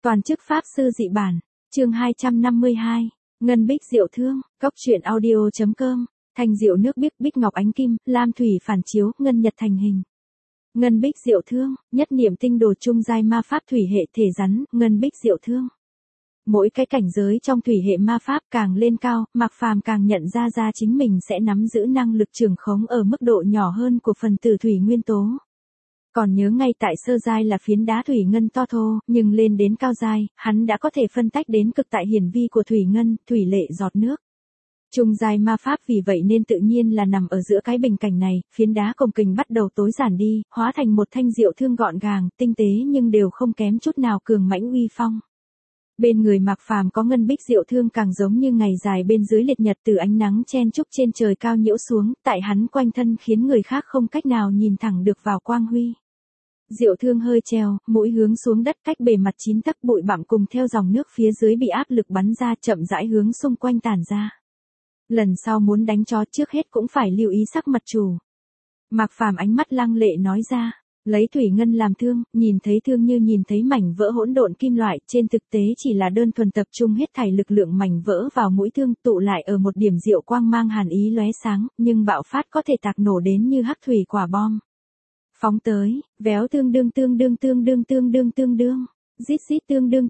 Toàn chức Pháp sư dị bản, chương 252, Ngân Bích Diệu Thương, Cốc truyện audio.com, Thanh diệu nước biếc bích ngọc ánh kim, lam thủy phản chiếu, ngân nhật thành hình. Ngân Bích Diệu Thương, nhất niệm tinh đồ trung giai ma pháp thủy hệ thể rắn, Ngân Bích Diệu Thương. Mỗi cái cảnh giới trong thủy hệ ma pháp càng lên cao, Mạc Phàm càng nhận ra chính mình sẽ nắm giữ năng lực trường khống ở mức độ nhỏ hơn của phần tử thủy nguyên tố. Còn nhớ ngay tại sơ giai là phiến đá thủy ngân to thô, nhưng lên đến cao giai, hắn đã có thể phân tách đến cực tại hiển vi của thủy ngân, thủy lệ giọt nước. Trung giai ma pháp vì vậy nên tự nhiên là nằm ở giữa cái bình cảnh này, phiến đá cồng kềnh bắt đầu tối giản đi, hóa thành một thanh diệu thương gọn gàng, tinh tế nhưng đều không kém chút nào cường mãnh uy phong. Bên người Mạc Phàm có ngân bích diệu thương càng giống như ngày dài bên dưới liệt nhật từ ánh nắng chen chúc trên trời cao nhiễu xuống, tại hắn quanh thân khiến người khác không cách nào nhìn thẳng được vào quang huy. Diệu thương hơi treo, mũi hướng xuống đất cách bề mặt 9 tấc bụi bặm cùng theo dòng nước phía dưới bị áp lực bắn ra chậm rãi hướng xung quanh tản ra. Lần sau muốn đánh chó trước hết cũng phải lưu ý sắc mặt chủ. Mạc Phàm ánh mắt lăng lệ nói ra, lấy thủy ngân làm thương, nhìn thấy thương như nhìn thấy mảnh vỡ hỗn độn kim loại, trên thực tế chỉ là đơn thuần tập trung hết thảy lực lượng mảnh vỡ vào mũi thương tụ lại ở một điểm diệu quang mang hàn ý lóe sáng, nhưng bạo phát có thể tạc nổ đến như hắc thủy quả bom. Phóng tới, véo tương đương, rít rít tương đương.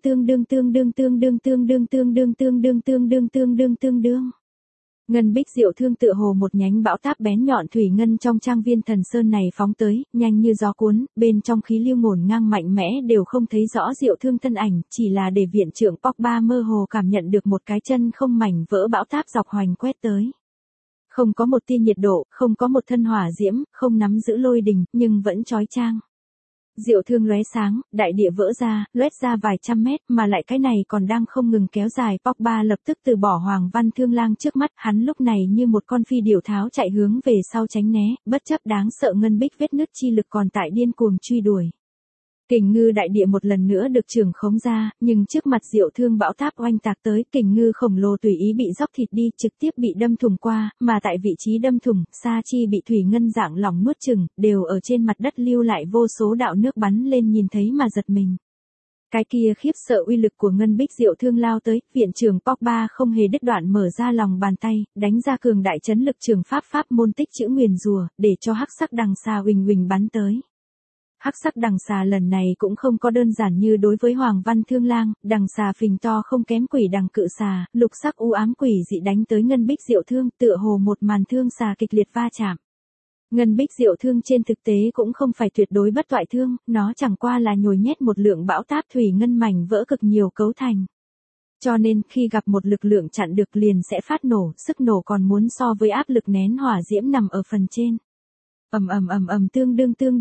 Ngân bích diệu thương tựa hồ một nhánh bão táp bén nhọn thủy ngân trong trang viên thần sơn này phóng tới, nhanh như gió cuốn, bên trong khí lưu ngổn ngang mạnh mẽ đều không thấy rõ diệu thương thân ảnh, chỉ là để viện trưởng Pogba mơ hồ cảm nhận được một cái chân không mảnh vỡ bão táp dọc hoành quét tới. Không có một tia nhiệt độ, không có một thân hỏa diễm, không nắm giữ lôi đình, nhưng vẫn chói chang. Diệu thương lóe sáng, đại địa vỡ ra, loét ra vài trăm mét, mà lại cái này còn đang không ngừng kéo dài. Pogba lập tức từ bỏ Hoàng Văn Thương Lang trước mắt, hắn lúc này như một con phi điểu tháo chạy hướng về sau tránh né, bất chấp đáng sợ ngân bích vết nứt chi lực còn tại điên cuồng truy đuổi. Kình ngư đại địa một lần nữa được trường khống ra, nhưng trước mặt diệu thương bão táp oanh tạc tới, kình ngư khổng lồ tùy ý bị dóc thịt đi, trực tiếp bị đâm thủng qua, mà tại vị trí đâm thủng, Sa Chi bị thủy ngân dạng lỏng nuốt chửng, đều ở trên mặt đất lưu lại vô số đạo nước bắn lên nhìn thấy mà giật mình. Cái kia khiếp sợ uy lực của ngân bích diệu thương lao tới, viện trưởng Pogba không hề đứt đoạn mở ra lòng bàn tay, đánh ra cường đại chấn lực trường pháp môn tích chữ nguyền rùa, để cho hắc sắc đằng xà huỳnh bắn tới. Hắc sắc đằng xà lần này cũng không có đơn giản như đối với Hoàng Văn Thương Lang, đằng xà phình to không kém quỷ đằng cự xà, lục sắc u ám quỷ dị đánh tới ngân bích diệu thương, tựa hồ một màn thương xà kịch liệt va chạm. Ngân bích diệu thương trên thực tế cũng không phải tuyệt đối bất toại thương, nó chẳng qua là nhồi nhét một lượng bão táp thủy ngân mảnh vỡ cực nhiều cấu thành. Cho nên khi gặp một lực lượng chặn được liền sẽ phát nổ, sức nổ còn muốn so với áp lực nén hỏa diễm nằm ở phần trên. Tương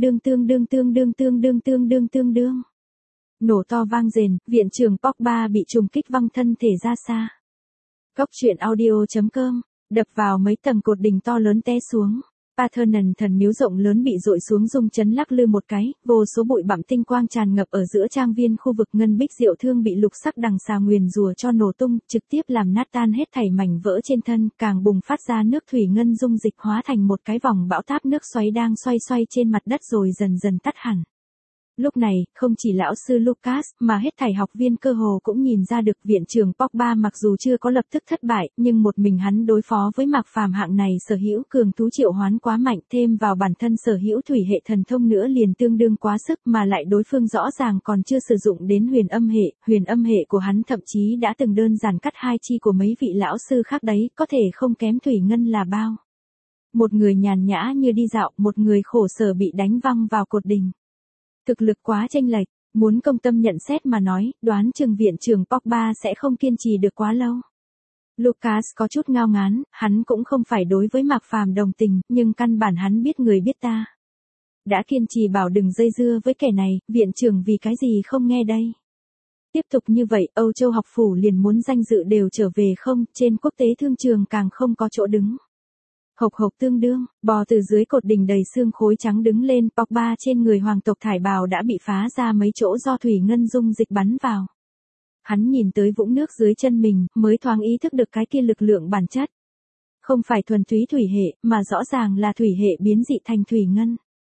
đương. Nổ to vang rền, viện trưởng Pogba bị trùng kích văng thân thể ra xa. Cốc truyện audio.com, đập vào mấy tầng cột đỉnh to lớn té xuống. Parthenon thần miếu rộng lớn bị dội xuống rung chấn lắc lư một cái, vô số bụi bặm tinh quang tràn ngập ở giữa trang viên khu vực ngân bích diệu thương bị lục sắc đằng xà nguyền rùa cho nổ tung, trực tiếp làm nát tan hết thảy mảnh vỡ trên thân, càng bùng phát ra nước thủy ngân dung dịch hóa thành một cái vòng bão táp nước xoáy đang xoay trên mặt đất rồi dần dần tắt hẳn. Lúc này, không chỉ lão sư Lucas, mà hết thảy học viên cơ hồ cũng nhìn ra được viện trưởng Pogba mặc dù chưa có lập tức thất bại, nhưng một mình hắn đối phó với Mạc Phàm hạng này sở hữu cường thú triệu hoán quá mạnh, thêm vào bản thân sở hữu thủy hệ thần thông nữa liền tương đương quá sức, mà lại đối phương rõ ràng còn chưa sử dụng đến huyền âm hệ của hắn thậm chí đã từng đơn giản cắt hai chi của mấy vị lão sư khác đấy, có thể không kém thủy ngân là bao. Một người nhàn nhã như đi dạo, một người khổ sở bị đánh văng vào cột đỉnh. Thực lực quá chênh lệch, muốn công tâm nhận xét mà nói, đoán chừng viện trưởng Pogba sẽ không kiên trì được quá lâu. Lucas có chút ngao ngán, hắn cũng không phải đối với Mạc Phàm đồng tình, nhưng căn bản hắn biết người biết ta. Đã kiên trì bảo đừng dây dưa với kẻ này, viện trưởng vì cái gì không nghe đây. Tiếp tục như vậy, Âu Châu học phủ liền muốn danh dự đều trở về không, trên quốc tế thương trường càng không có chỗ đứng. Hộc tương đương, bò từ dưới cột đỉnh đầy xương khối trắng đứng lên, Pogba trên người hoàng tộc thải bào đã bị phá ra mấy chỗ do thủy ngân dung dịch bắn vào. Hắn nhìn tới vũng nước dưới chân mình, mới thoáng ý thức được cái kia lực lượng bản chất. Không phải thuần túy thủy hệ, mà rõ ràng là thủy hệ biến dị thành thủy ngân.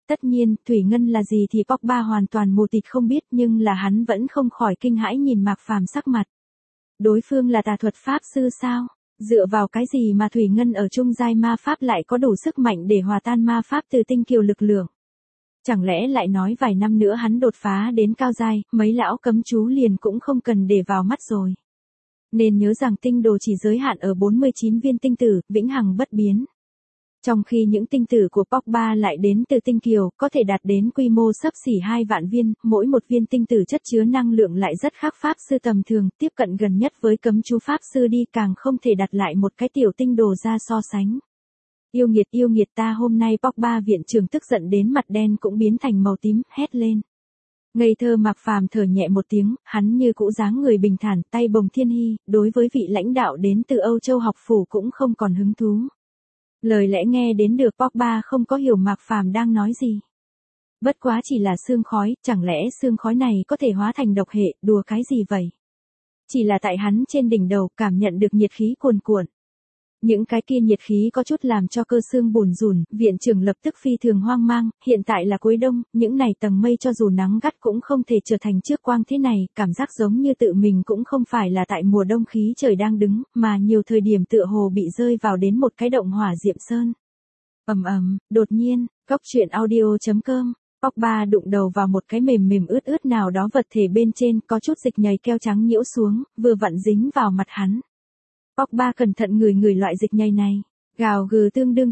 Tất nhiên, thủy ngân là gì thì Pogba hoàn toàn mù tịt không biết, nhưng là hắn vẫn không khỏi kinh hãi nhìn Mạc Phàm sắc mặt. Đối phương là tà thuật pháp sư sao? Dựa vào cái gì mà thủy ngân ở trung giai ma pháp lại có đủ sức mạnh để hòa tan ma pháp từ tinh kiều lực lượng? Chẳng lẽ lại nói vài năm nữa hắn đột phá đến cao giai, mấy lão cấm chú liền cũng không cần để vào mắt rồi. Nên nhớ rằng tinh đồ chỉ giới hạn ở 49 viên tinh tử, vĩnh hằng bất biến. Trong khi những tinh tử của Pogba lại đến từ tinh kiều, có thể đạt đến quy mô xấp xỉ 2 vạn viên, mỗi một viên tinh tử chất chứa năng lượng lại rất khác pháp sư tầm thường, tiếp cận gần nhất với cấm chú pháp sư đi, càng không thể đặt lại một cái tiểu tinh đồ ra so sánh. Yêu nghiệt ta, hôm nay Pogba viện trưởng tức giận đến mặt đen cũng biến thành màu tím, hét lên. Ngây thơ Mạc Phàm thở nhẹ một tiếng, hắn như cũ dáng người bình thản, tay bồng thiên hy, đối với vị lãnh đạo đến từ Âu Châu học phủ cũng không còn hứng thú. Lời lẽ nghe đến được, Pogba không có hiểu Mạc Phàm đang nói gì. Bất quá chỉ là sương khói, chẳng lẽ sương khói này có thể hóa thành độc hệ, đùa cái gì vậy? Chỉ là tại hắn trên đỉnh đầu cảm nhận được nhiệt khí cuồn cuộn. Những cái kia nhiệt khí có chút làm cho cơ xương bùn rùn, viện trưởng lập tức phi thường hoang mang, hiện tại là cuối đông, những này tầng mây cho dù nắng gắt cũng không thể trở thành trước quang thế này, cảm giác giống như tự mình cũng không phải là tại mùa đông khí trời đang đứng, mà nhiều thời điểm tựa hồ bị rơi vào đến một cái động hỏa diệm sơn. Đột nhiên, góc truyện audio.com, Pogba đụng đầu vào một cái mềm ướt nào đó vật thể bên trên, có chút dịch nhầy keo trắng nhiễu xuống, vừa vặn dính vào mặt hắn. Pogba cẩn thận ngửi loại dịch nhầy này, gào gừ tương đương.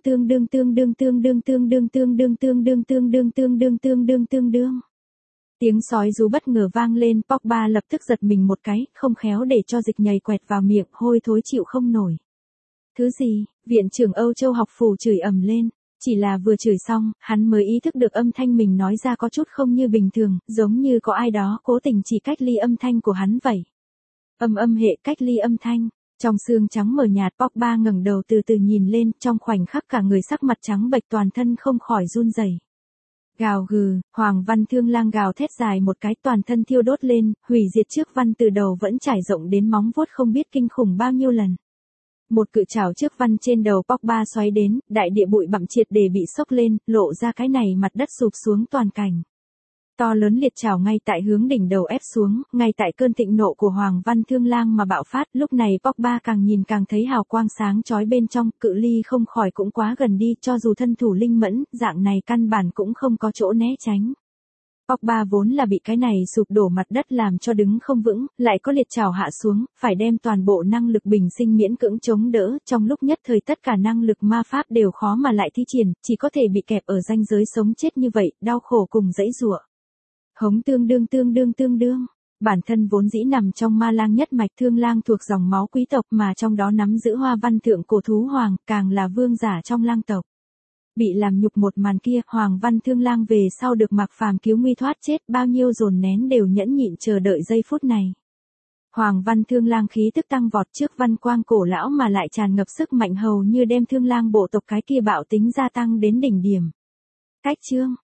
Tiếng sói rú bất ngờ vang lên, Pogba lập tức giật mình một cái, không khéo để cho dịch nhầy quẹt vào miệng, hôi thối chịu không nổi. Thứ gì? Viện trưởng Âu Châu học phủ chửi ầm lên, chỉ là vừa chửi xong, hắn mới ý thức được âm thanh mình nói ra có chút không như bình thường, giống như có ai đó cố tình chỉ cách ly âm thanh của hắn vậy. Hệ cách ly âm thanh. Trong sương trắng mờ nhạt, Pogba ngẩng đầu từ từ nhìn lên, trong khoảnh khắc cả người sắc mặt trắng bệch, toàn thân không khỏi run rẩy. Gào gừ, Hoàng Văn Thương Lang gào thét dài một cái, toàn thân thiêu đốt lên, hủy diệt trước văn từ đầu vẫn trải rộng đến móng vuốt không biết kinh khủng bao nhiêu lần. Một cự trảo trước văn trên đầu Pogba xoáy đến, đại địa bụi bặm triệt để bị xốc lên, lộ ra cái này mặt đất sụp xuống toàn cảnh. To lớn liệt trảo ngay tại hướng đỉnh đầu ép xuống, ngay tại cơn thịnh nộ của Hoàng Văn Thương Lang mà bạo phát, lúc này Pogba càng nhìn càng thấy hào quang sáng chói bên trong, cự ly không khỏi cũng quá gần đi, cho dù thân thủ linh mẫn, dạng này căn bản cũng không có chỗ né tránh. Pogba vốn là bị cái này sụp đổ mặt đất làm cho đứng không vững, lại có liệt trảo hạ xuống, phải đem toàn bộ năng lực bình sinh miễn cưỡng chống đỡ, trong lúc nhất thời tất cả năng lực ma pháp đều khó mà lại thi triển, chỉ có thể bị kẹp ở ranh giới sống chết như vậy, đau khổ cùng dãy giụa. Hống tương đương. Bản thân vốn dĩ nằm trong ma lang nhất mạch, Thương Lang thuộc dòng máu quý tộc mà trong đó nắm giữ hoa văn thượng cổ thú hoàng, càng là vương giả trong lang tộc. Bị làm nhục một màn kia, Hoàng Văn Thương Lang về sau được Mạc Phàm cứu nguy thoát chết, bao nhiêu dồn nén đều nhẫn nhịn chờ đợi giây phút này. Hoàng Văn Thương Lang khí tức tăng vọt trước văn quang cổ lão mà lại tràn ngập sức mạnh hầu như đem Thương Lang bộ tộc cái kia bạo tính gia tăng đến đỉnh điểm. Cách chương